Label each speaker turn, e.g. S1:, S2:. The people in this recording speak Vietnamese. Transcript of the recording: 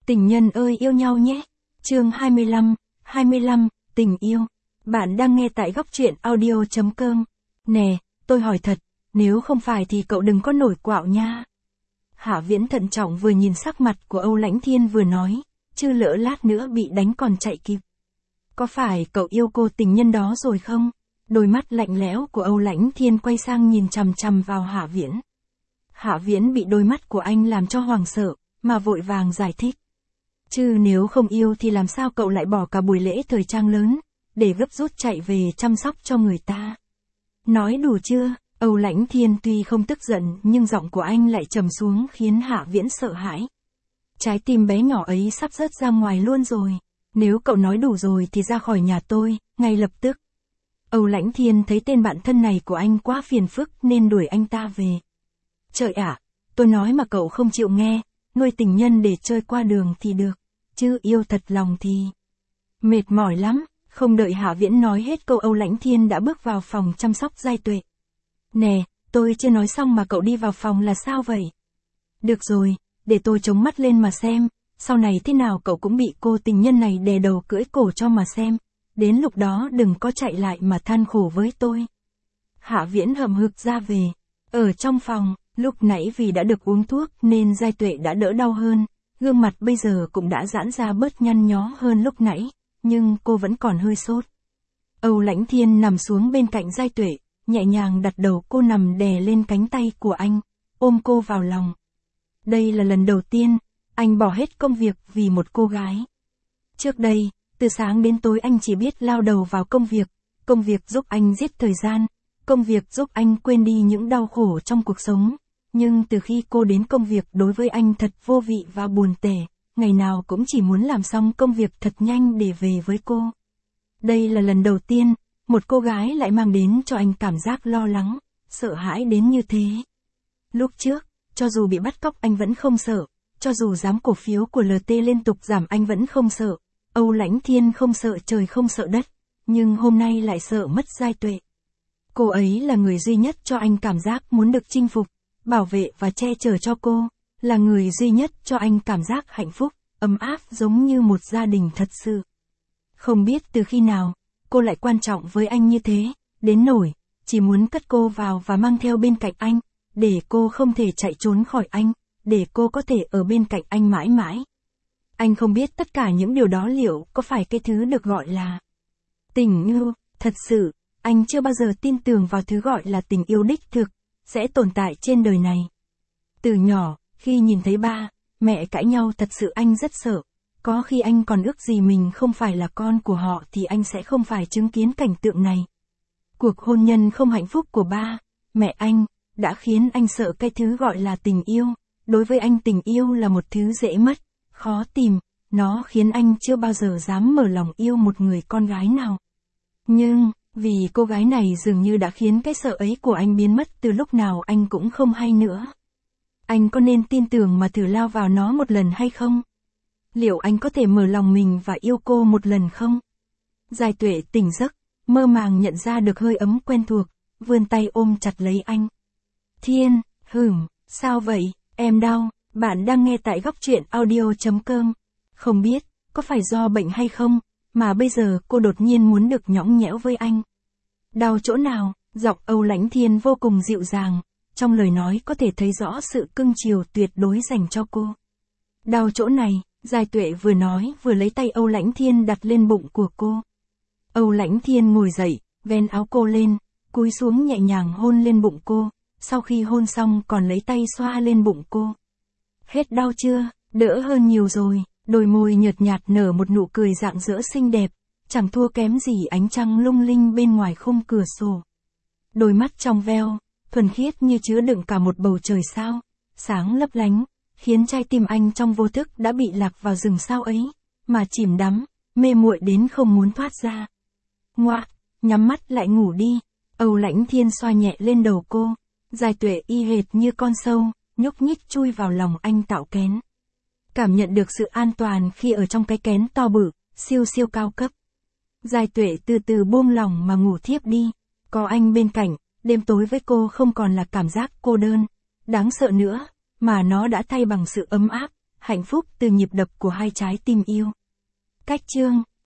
S1: Tình nhân ơi yêu nhau nhé. Chương 25, tình yêu. Bạn đang nghe tại góc truyện audio.com. Nè, tôi hỏi thật, nếu không phải thì cậu đừng có nổi quạo nha. Hạ Viễn thận trọng vừa nhìn sắc mặt của Âu Lãnh Thiên vừa nói, chứ lỡ lát nữa bị đánh còn chạy kịp. Có phải cậu yêu cô tình nhân đó rồi không? Đôi mắt lạnh lẽo của Âu Lãnh Thiên quay sang nhìn chằm chằm vào Hạ Viễn. Hạ Viễn bị đôi mắt của anh làm cho hoảng sợ, mà vội vàng giải thích. Chứ nếu không yêu thì làm sao cậu lại bỏ cả buổi lễ thời trang lớn, để gấp rút chạy về chăm sóc cho người ta. Nói đủ chưa? Âu Lãnh Thiên tuy không tức giận nhưng giọng của anh lại trầm xuống khiến Hạ Viễn sợ hãi. Trái tim bé nhỏ ấy sắp rớt ra ngoài luôn rồi. Nếu cậu nói đủ rồi thì ra khỏi nhà tôi, ngay lập tức. Âu Lãnh Thiên thấy tên bạn thân này của anh quá phiền phức nên đuổi anh ta về. Trời ạ, tôi nói mà cậu không chịu nghe, nuôi tình nhân để chơi qua đường thì được, chứ yêu thật lòng thì... Mệt mỏi lắm, không đợi Hạ Viễn nói hết câu Âu Lãnh Thiên đã bước vào phòng chăm sóc Giai Tuệ. Nè, tôi chưa nói xong mà cậu đi vào phòng là sao vậy? Được rồi, để tôi chống mắt lên mà xem, sau này thế nào cậu cũng bị cô tình nhân này đè đầu cưỡi cổ cho mà xem, đến lúc đó đừng có chạy lại mà than khổ với tôi. Hạ Viễn hậm hực ra về, ở trong phòng, lúc nãy vì đã được uống thuốc nên Giai Tuệ đã đỡ đau hơn, gương mặt bây giờ cũng đã giãn ra bớt nhăn nhó hơn lúc nãy, nhưng cô vẫn còn hơi sốt. Âu Lãnh Thiên nằm xuống bên cạnh Giai Tuệ, nhẹ nhàng đặt đầu cô nằm đè lên cánh tay của anh, ôm cô vào lòng. Đây là lần đầu tiên, anh bỏ hết công việc vì một cô gái. Trước đây, từ sáng đến tối anh chỉ biết lao đầu vào công việc giúp anh giết thời gian, công việc giúp anh quên đi những đau khổ trong cuộc sống. Nhưng từ khi cô đến công việc đối với anh thật vô vị và buồn tẻ, ngày nào cũng chỉ muốn làm xong công việc thật nhanh để về với cô. Đây là lần đầu tiên, một cô gái lại mang đến cho anh cảm giác lo lắng, sợ hãi đến như thế. Lúc trước, cho dù bị bắt cóc anh vẫn không sợ, cho dù giá cổ phiếu của LT liên tục giảm anh vẫn không sợ, Âu Lãnh Thiên không sợ trời không sợ đất, nhưng hôm nay lại sợ mất Giai Tuệ. Cô ấy là người duy nhất cho anh cảm giác muốn được chinh phục, bảo vệ và che chở cho cô, là người duy nhất cho anh cảm giác hạnh phúc, ấm áp giống như một gia đình thật sự. Không biết từ khi nào, cô lại quan trọng với anh như thế, đến nỗi, chỉ muốn cất cô vào và mang theo bên cạnh anh, để cô không thể chạy trốn khỏi anh, để cô có thể ở bên cạnh anh mãi mãi. Anh không biết tất cả những điều đó liệu có phải cái thứ được gọi là tình yêu, thật sự, anh chưa bao giờ tin tưởng vào thứ gọi là tình yêu đích thực, sẽ tồn tại trên đời này. Từ nhỏ, khi nhìn thấy ba, mẹ cãi nhau thật sự anh rất sợ, có khi anh còn ước gì mình không phải là con của họ thì anh sẽ không phải chứng kiến cảnh tượng này. Cuộc hôn nhân không hạnh phúc của ba, mẹ anh, đã khiến anh sợ cái thứ gọi là tình yêu, đối với anh tình yêu là một thứ dễ mất, khó tìm, nó khiến anh chưa bao giờ dám mở lòng yêu một người con gái nào. Nhưng, vì cô gái này dường như đã khiến cái sợ ấy của anh biến mất từ lúc nào anh cũng không hay nữa. Anh có nên tin tưởng mà thử lao vào nó một lần hay không? Liệu anh có thể mở lòng mình và yêu cô một lần không? Giai Tuệ tỉnh giấc, mơ màng nhận ra được hơi ấm quen thuộc, vươn tay ôm chặt lấy anh. Thiên, sao vậy, em đau, bạn đang nghe tại góc truyện audio.com. Không biết, có phải do bệnh hay không, mà bây giờ cô đột nhiên muốn được nhõng nhẽo với anh. Đau chỗ nào? Giọng Âu Lãnh Thiên vô cùng dịu dàng, trong lời nói có thể thấy rõ sự cưng chiều tuyệt đối dành cho cô. Đau chỗ này, Giai Tuệ vừa nói vừa lấy tay Âu Lãnh Thiên đặt lên bụng của cô. Âu Lãnh Thiên ngồi dậy, vén áo cô lên, cúi xuống nhẹ nhàng hôn lên bụng cô, sau khi hôn xong còn lấy tay xoa lên bụng cô. Hết đau chưa? Đỡ hơn nhiều rồi. Đôi môi nhợt nhạt nở một nụ cười rạng rỡ xinh đẹp, chẳng thua kém gì ánh trăng lung linh bên ngoài khung cửa sổ. Đôi mắt trong veo, thuần khiết như chứa đựng cả một bầu trời sao, sáng lấp lánh, khiến trái tim anh trong vô thức đã bị lạc vào rừng sao ấy, mà chìm đắm, mê muội đến không muốn thoát ra. Ngoạ, nhắm mắt lại ngủ đi. Âu Lãnh Thiên xoa nhẹ lên đầu cô, Giai Tuệ y hệt như con sâu, nhúc nhích chui vào lòng anh tạo kén. Cảm nhận được sự an toàn khi ở trong cái kén to bự, siêu siêu cao cấp. Giai Tuệ từ từ buông lòng mà ngủ thiếp đi, có anh bên cạnh, đêm tối với cô không còn là cảm giác cô đơn, đáng sợ nữa, mà nó đã thay bằng sự ấm áp, hạnh phúc từ nhịp đập của hai trái tim yêu. Cách chương